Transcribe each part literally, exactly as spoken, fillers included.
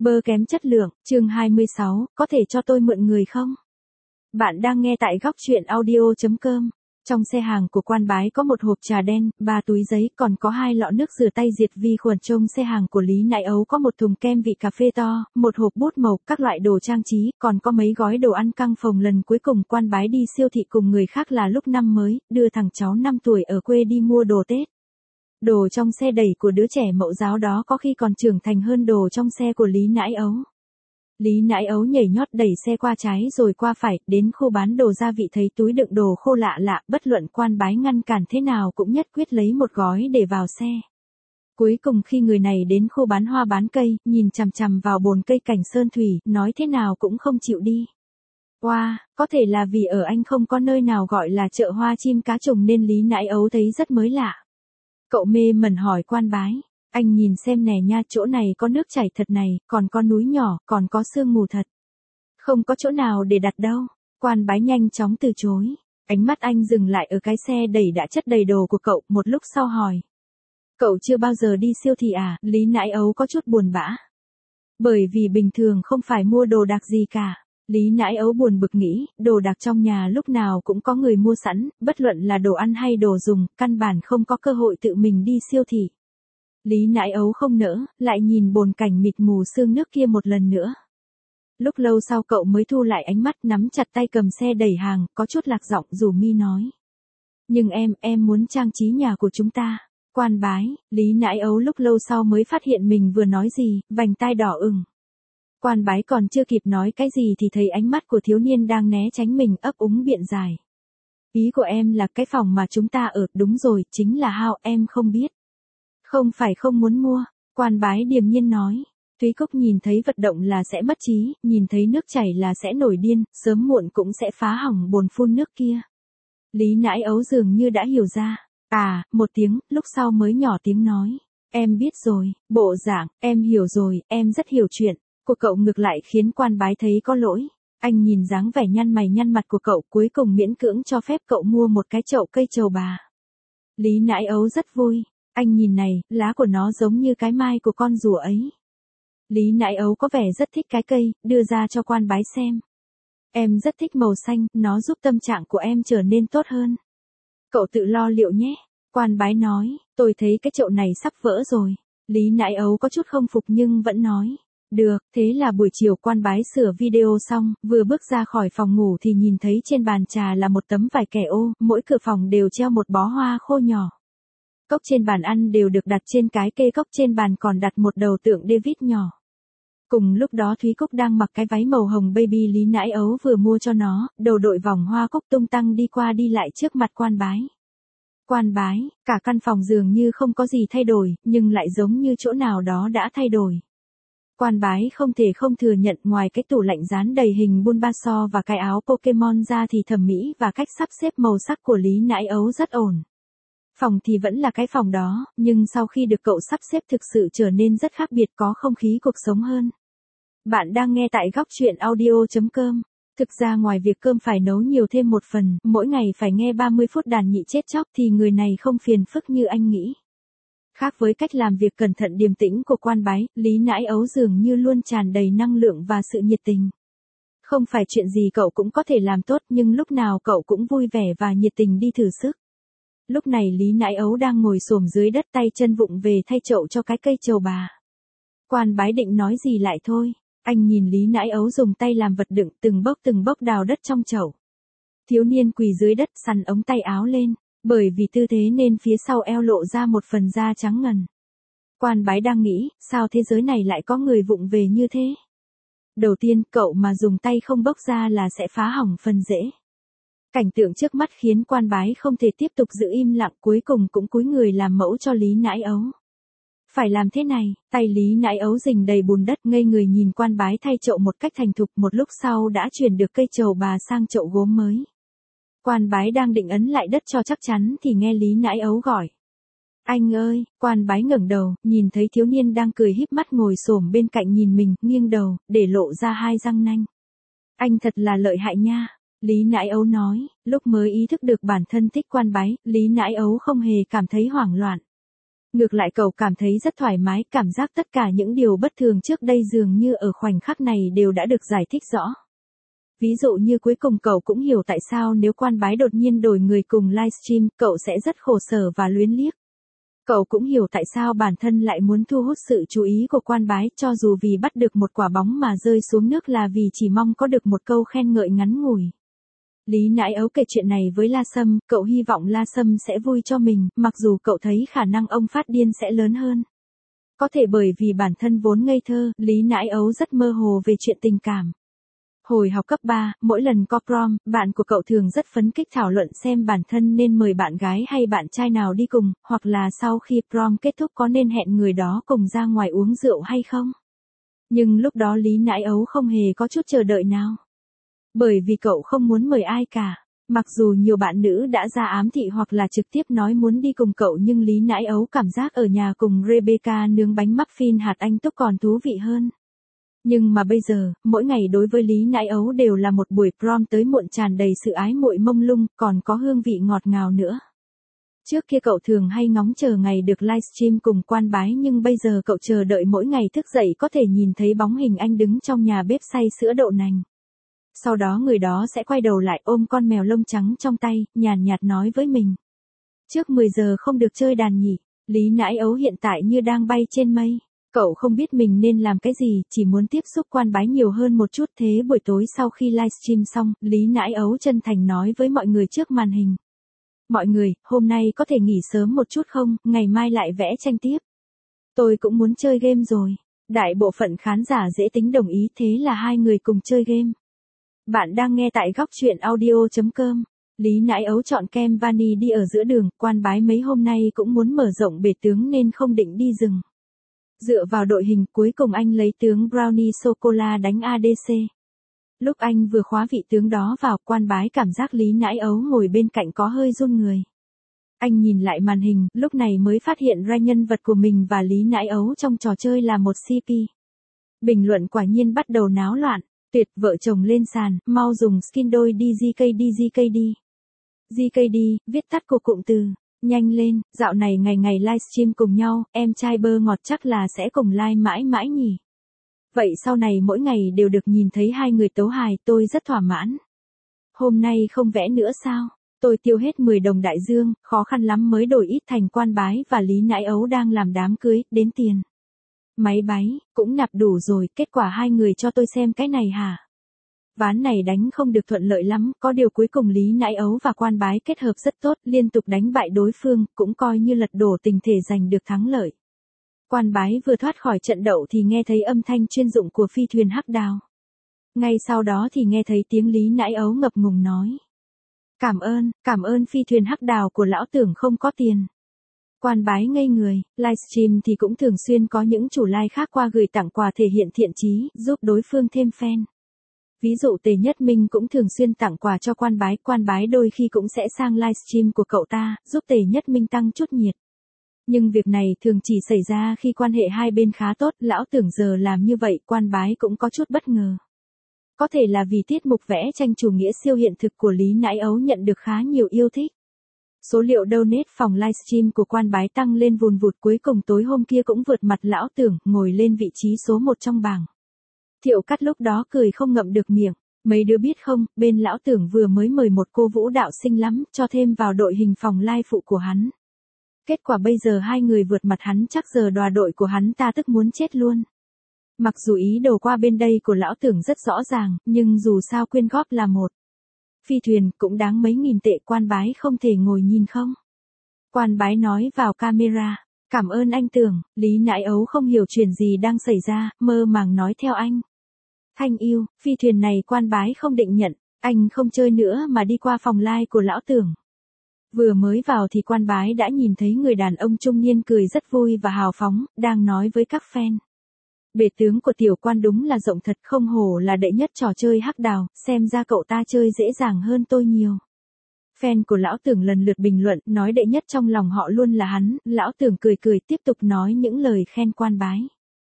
Bơ kém chất lượng, chương hai mươi sáu, có thể cho tôi mượn người không? Bạn đang nghe tại góc truyện audio chấm com. Trong xe hàng của Quan Bái có một hộp trà đen, ba túi giấy, còn có hai lọ nước rửa tay diệt vi khuẩn. Trong xe hàng của Lý Nãi Ấu có một thùng kem vị cà phê to, một hộp bút màu, các loại đồ trang trí, còn có mấy gói đồ ăn căng phòng. Lần cuối cùng Quan Bái đi siêu thị cùng người khác là lúc năm mới, đưa thằng cháu năm tuổi ở quê đi mua đồ Tết. Đồ trong xe đẩy của đứa trẻ mẫu giáo đó có khi còn trưởng thành hơn đồ trong xe của Lý Nãi Ấu. Lý Nãi Ấu nhảy nhót đẩy xe qua trái rồi qua phải, đến khu bán đồ gia vị thấy túi đựng đồ khô lạ lạ, bất luận Quan Bái ngăn cản thế nào cũng nhất quyết lấy một gói để vào xe. Cuối cùng khi người này đến khu bán hoa bán cây, nhìn chằm chằm vào bồn cây cảnh sơn thủy, nói thế nào cũng không chịu đi. Wow, có thể là vì ở anh không có nơi nào gọi là chợ hoa chim cá trùng nên Lý Nãi Ấu thấy rất mới lạ. Cậu mê mẩn hỏi Quan Bái, anh nhìn xem nè nha, chỗ này có nước chảy thật này, còn có núi nhỏ, còn có sương mù thật. Không có chỗ nào để đặt đâu. Quan Bái nhanh chóng từ chối. Ánh mắt anh dừng lại ở cái xe đẩy đã chất đầy đồ của cậu, một lúc sau hỏi. Cậu chưa bao giờ đi siêu thị à? Lý Nãi Ấu có chút buồn bã. Bởi vì bình thường không phải mua đồ đạc gì cả. Lý Nãi Ấu buồn bực nghĩ, đồ đạc trong nhà lúc nào cũng có người mua sẵn, bất luận là đồ ăn hay đồ dùng, căn bản không có cơ hội tự mình đi siêu thị. Lý Nãi Ấu không nỡ, lại nhìn bồn cảnh mịt mù sương nước kia một lần nữa. Lúc lâu sau cậu mới thu lại ánh mắt, nắm chặt tay cầm xe đẩy hàng, có chút lạc giọng rủ mi nói. Nhưng em, em muốn trang trí nhà của chúng ta. Quan Bái, Lý Nãi Ấu lúc lâu sau mới phát hiện mình vừa nói gì, vành tai đỏ ửng. Quan Bái còn chưa kịp nói cái gì thì thấy ánh mắt của thiếu niên đang né tránh mình, ấp úng biện giải. Ý của em là cái phòng mà chúng ta ở, đúng rồi, chính là how, em không biết. Không phải không muốn mua, Quan Bái điềm nhiên nói. Thúy Cúc nhìn thấy vật động là sẽ mất trí, nhìn thấy nước chảy là sẽ nổi điên, sớm muộn cũng sẽ phá hỏng bồn phun nước kia. Lý Nãi Ấu dường như đã hiểu ra. À, một tiếng, lúc sau mới nhỏ tiếng nói. Em biết rồi, bộ dạng, em hiểu rồi, em rất hiểu chuyện. Của cậu ngược lại khiến Quan Bái thấy có lỗi. Anh nhìn dáng vẻ nhăn mày nhăn mặt của cậu, cuối cùng miễn cưỡng cho phép cậu mua một cái chậu cây trầu bà. Lý Nãi Ấu rất vui. Anh nhìn này, lá của nó giống như cái mai của con rùa ấy. Lý Nãi Ấu có vẻ rất thích cái cây, đưa ra cho Quan Bái xem. Em rất thích màu xanh, nó giúp tâm trạng của em trở nên tốt hơn. Cậu tự lo liệu nhé. Quan Bái nói, tôi thấy cái chậu này sắp vỡ rồi. Lý Nãi Ấu có chút không phục nhưng vẫn nói. Được, thế là buổi chiều Quan Bái sửa video xong, vừa bước ra khỏi phòng ngủ thì nhìn thấy trên bàn trà là một tấm vải kẻ ô, mỗi cửa phòng đều treo một bó hoa khô nhỏ. Cốc trên bàn ăn đều được đặt trên cái kê, cốc trên bàn còn đặt một đầu tượng David nhỏ. Cùng lúc đó Thúy Cúc đang mặc cái váy màu hồng baby Lý Nãi Ấu vừa mua cho nó, đầu đội vòng hoa cúc tung tăng đi qua đi lại trước mặt Quan Bái. Quan Bái, cả căn phòng dường như không có gì thay đổi, nhưng lại giống như chỗ nào đó đã thay đổi. Quan Bái không thể không thừa nhận ngoài cái tủ lạnh dán đầy hình Bulbasaur và cái áo Pokemon ra thì thẩm mỹ và cách sắp xếp màu sắc của Lý Nãi Ấu rất ổn. Phòng thì vẫn là cái phòng đó, nhưng sau khi được cậu sắp xếp thực sự trở nên rất khác biệt, có không khí cuộc sống hơn. Bạn đang nghe tại góc truyện audio chấm com. Thực ra ngoài việc cơm phải nấu nhiều thêm một phần, mỗi ngày phải nghe ba mươi phút đàn nhị chết chóc thì người này không phiền phức như anh nghĩ. Khác với cách làm việc cẩn thận điềm tĩnh của Quan Bái, Lý Nãi Ấu dường như luôn tràn đầy năng lượng và sự nhiệt tình. Không phải chuyện gì cậu cũng có thể làm tốt nhưng lúc nào cậu cũng vui vẻ và nhiệt tình đi thử sức. Lúc này Lý Nãi Ấu đang ngồi xổm dưới đất tay chân vụng về thay chậu cho cái cây trầu bà. Quan Bái định nói gì lại thôi. Anh nhìn Lý Nãi Ấu dùng tay làm vật đựng từng bốc từng bốc đào đất trong chậu. Thiếu niên quỳ dưới đất sắn ống tay áo lên, bởi vì tư thế nên phía sau eo lộ ra một phần da trắng ngần. Quan Bái đang nghĩ, sao thế giới này lại có người vụng về như thế? Đầu tiên, cậu mà dùng tay không bốc ra là sẽ phá hỏng phần rễ. Cảnh tượng trước mắt khiến Quan Bái không thể tiếp tục giữ im lặng, cuối cùng cũng cúi người làm mẫu cho Lý Nãi Ấu. Phải làm thế này, tay Lý Nãi Ấu rình đầy bùn đất, ngây người nhìn Quan Bái thay chậu một cách thành thục, một lúc sau đã chuyển được cây trầu bà sang chậu gốm mới. Quan Bái đang định ấn lại đất cho chắc chắn thì nghe Lý Nãi Ấu gọi. Anh ơi, Quan Bái ngẩng đầu, nhìn thấy thiếu niên đang cười híp mắt ngồi xổm bên cạnh nhìn mình, nghiêng đầu, để lộ ra hai răng nanh. Anh thật là lợi hại nha. Lý Nãi Ấu nói, lúc mới ý thức được bản thân thích Quan Bái, Lý Nãi Ấu không hề cảm thấy hoảng loạn. Ngược lại cậu cảm thấy rất thoải mái, cảm giác tất cả những điều bất thường trước đây dường như ở khoảnh khắc này đều đã được giải thích rõ. Ví dụ như cuối cùng cậu cũng hiểu tại sao nếu quan bái đột nhiên đổi người cùng livestream, cậu sẽ rất khổ sở và luyến tiếc. Cậu cũng hiểu tại sao bản thân lại muốn thu hút sự chú ý của quan bái, cho dù vì bắt được một quả bóng mà rơi xuống nước là vì chỉ mong có được một câu khen ngợi ngắn ngủi. Lý Nãi Ấu kể chuyện này với La Sâm, cậu hy vọng La Sâm sẽ vui cho mình, mặc dù cậu thấy khả năng ông phát điên sẽ lớn hơn. Có thể bởi vì bản thân vốn ngây thơ, Lý Nãi Ấu rất mơ hồ về chuyện tình cảm. Hồi học cấp ba, mỗi lần có prom, bạn của cậu thường rất phấn khích thảo luận xem bản thân nên mời bạn gái hay bạn trai nào đi cùng, hoặc là sau khi prom kết thúc có nên hẹn người đó cùng ra ngoài uống rượu hay không. Nhưng lúc đó Lý Nãi Ấu không hề có chút chờ đợi nào. Bởi vì cậu không muốn mời ai cả. Mặc dù nhiều bạn nữ đã ra ám thị hoặc là trực tiếp nói muốn đi cùng cậu, nhưng Lý Nãi Ấu cảm giác ở nhà cùng Rebecca nướng bánh muffin hạt Anh Túc còn thú vị hơn. Nhưng mà bây giờ, mỗi ngày đối với Lý Nãi Ấu đều là một buổi prom tới muộn tràn đầy sự ái muội mông lung, còn có hương vị ngọt ngào nữa. Trước kia cậu thường hay ngóng chờ ngày được livestream cùng quan bái, nhưng bây giờ cậu chờ đợi mỗi ngày thức dậy có thể nhìn thấy bóng hình anh đứng trong nhà bếp xay sữa đậu nành. Sau đó người đó sẽ quay đầu lại ôm con mèo lông trắng trong tay, nhàn nhạt nói với mình. Trước mười giờ không được chơi đàn nhỉ. Lý Nãi Ấu hiện tại như đang bay trên mây. Cậu không biết mình nên làm cái gì, chỉ muốn tiếp xúc quan bái nhiều hơn một chút. Thế buổi tối sau khi livestream xong, Lý Nãi Ấu chân thành nói với mọi người trước màn hình. Mọi người, hôm nay có thể nghỉ sớm một chút không, ngày mai lại vẽ tranh tiếp. Tôi cũng muốn chơi game rồi. Đại bộ phận khán giả dễ tính đồng ý, thế là hai người cùng chơi game. Bạn đang nghe tại góc truyện audio chấm com. Lý Nãi Ấu chọn kem vani đi ở giữa đường, quan bái mấy hôm nay cũng muốn mở rộng bể tướng nên không định đi rừng. Dựa vào đội hình, cuối cùng anh lấy tướng brownie sô-cô-la đánh a đê xê. Lúc anh vừa khóa vị tướng đó vào, quan bái cảm giác Lý Nãi Ấu ngồi bên cạnh có hơi run người. Anh nhìn lại màn hình, lúc này mới phát hiện ra nhân vật của mình và Lý Nãi Ấu trong trò chơi là một xê pê. Bình luận quả nhiên bắt đầu náo loạn. Tuyệt, vợ chồng lên sàn, mau dùng skin đôi đi giê ca đê giê ca đê. giê ca đê, viết tắt của cụm từ. Nhanh lên, dạo này ngày ngày livestream cùng nhau, em trai bơ ngọt chắc là sẽ cùng live mãi mãi nhỉ. Vậy sau này mỗi ngày đều được nhìn thấy hai người tấu hài, tôi rất thỏa mãn. Hôm nay không vẽ nữa sao? Tôi tiêu hết mười đồng đại dương, khó khăn lắm mới đổi ít thành quan bái và Lý Nãi Ấu đang làm đám cưới, đến tiền. Máy báy, cũng nạp đủ rồi, kết quả hai người cho tôi xem cái này hả? Ván này đánh không được thuận lợi lắm, có điều cuối cùng Lý Nãi Ấu và quan bái kết hợp rất tốt, liên tục đánh bại đối phương, cũng coi như lật đổ tình thể giành được thắng lợi. Quan bái vừa thoát khỏi trận đậu thì nghe thấy âm thanh chuyên dụng của phi thuyền hắc đào. Ngay sau đó thì nghe thấy tiếng Lý Nãi Ấu ngập ngùng nói. Cảm ơn, cảm ơn phi thuyền hắc đào của lão tưởng không có tiền. Quan bái ngây người, livestream thì cũng thường xuyên có những chủ live khác qua gửi tặng quà thể hiện thiện chí, giúp đối phương thêm fan. Ví dụ Tề Nhất Minh cũng thường xuyên tặng quà cho quan bái, quan bái đôi khi cũng sẽ sang livestream của cậu ta, giúp Tề Nhất Minh tăng chút nhiệt. Nhưng việc này thường chỉ xảy ra khi quan hệ hai bên khá tốt, lão tưởng giờ làm như vậy, quan bái cũng có chút bất ngờ. Có thể là vì tiết mục vẽ tranh chủ nghĩa siêu hiện thực của Lý Nãi Ấu nhận được khá nhiều yêu thích. Số liệu donate phòng livestream của quan bái tăng lên vùn vụt, cuối cùng tối hôm kia cũng vượt mặt lão tưởng, ngồi lên vị trí số một trong bảng. Thiệu Cát lúc đó cười không ngậm được miệng. Mấy đứa biết không, bên lão tưởng vừa mới mời một cô vũ đạo xinh lắm, cho thêm vào đội hình phòng live phụ của hắn. Kết quả bây giờ hai người vượt mặt hắn, chắc giờ đòa đội của hắn ta tức muốn chết luôn. Mặc dù ý đồ qua bên đây của lão tưởng rất rõ ràng, nhưng dù sao quyên góp là một. Phi thuyền cũng đáng mấy nghìn tệ, quan bái không thể ngồi nhìn không. Quan bái nói vào camera, cảm ơn anh tưởng. Lý Nãi Ấu không hiểu chuyện gì đang xảy ra, mơ màng nói theo anh. Thanh yêu, phi thuyền này quan bái không định nhận, anh không chơi nữa mà đi qua phòng live của lão tưởng. Vừa mới vào thì quan bái đã nhìn thấy người đàn ông trung niên cười rất vui và hào phóng, đang nói với các fan. Bể tướng của tiểu quan đúng là rộng thật, không hổ là đệ nhất trò chơi hắc đào, xem ra cậu ta chơi dễ dàng hơn tôi nhiều. Fan của lão tưởng lần lượt bình luận, nói đệ nhất trong lòng họ luôn là hắn, lão tưởng cười cười tiếp tục nói những lời khen quan bái.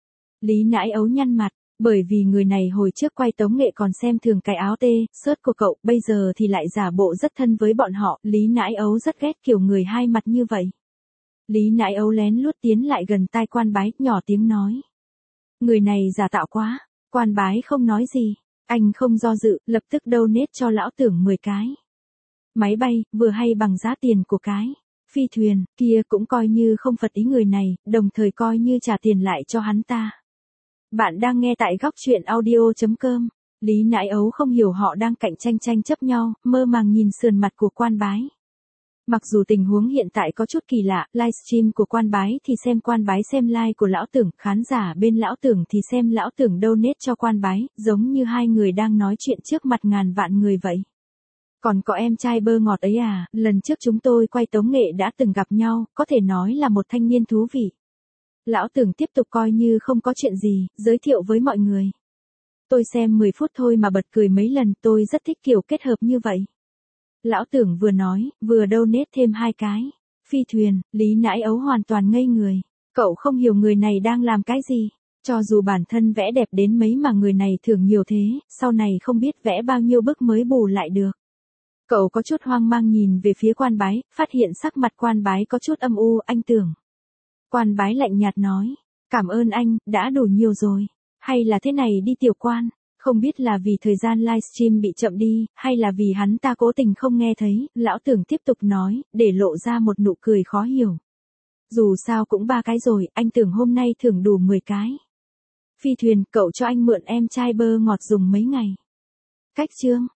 Lý Nãi Ấu nhăn mặt, bởi vì người này hồi trước quay tống nghệ còn xem thường cái áo tê, shirt của cậu, bây giờ thì lại giả bộ rất thân với bọn họ, Lý Nãi Ấu rất ghét kiểu người hai mặt như vậy. Lý Nãi Ấu lén lút tiến lại gần tai Quan Bái, nhỏ tiếng nói. Người này giả tạo quá. Quan Bái không nói gì. Anh không do dự, lập tức donate cho lão tưởng mười cái. Máy bay, vừa hay bằng giá tiền của cái. Phi thuyền, kia cũng coi như không phật ý người này, đồng thời coi như trả tiền lại cho hắn ta. Bạn đang nghe tại góc truyện audio.com. Lý Nãi Ấu không hiểu họ đang cạnh tranh tranh chấp nhau, mơ màng nhìn sườn mặt của Quan Bái. Mặc dù tình huống hiện tại có chút kỳ lạ, livestream của Quan Bái thì xem Quan Bái xem live của lão tưởng, khán giả bên lão tưởng thì xem lão tưởng donate cho Quan Bái, giống như hai người đang nói chuyện trước mặt ngàn vạn người vậy. Còn có em trai bơ ngọt ấy à, lần trước chúng tôi quay tống nghệ đã từng gặp nhau, có thể nói là một thanh niên thú vị. Lão tưởng tiếp tục coi như không có chuyện gì, giới thiệu với mọi người. Tôi xem mười phút thôi mà bật cười mấy lần, tôi rất thích kiểu kết hợp như vậy. Lão tưởng vừa nói, vừa donate thêm hai cái. Phi thuyền, Lý Nãi Ấu hoàn toàn ngây người. Cậu không hiểu người này đang làm cái gì. Cho dù bản thân vẽ đẹp đến mấy mà người này thưởng nhiều thế, sau này không biết vẽ bao nhiêu bức mới bù lại được. Cậu có chút hoang mang nhìn về phía Quan Bái, phát hiện sắc mặt Quan Bái có chút âm u, anh tưởng. Quan Bái lạnh nhạt nói, cảm ơn anh, đã đủ nhiều rồi. Hay là thế này đi tiểu Quan, không biết là vì thời gian livestream bị chậm đi, hay là vì hắn ta cố tình không nghe thấy, lão tưởng tiếp tục nói, để lộ ra một nụ cười khó hiểu. Dù sao cũng ba cái rồi, anh tưởng hôm nay thưởng đủ mười cái. Phi thuyền, cậu cho anh mượn em trai bơ ngọt dùng mấy ngày. Cách chương.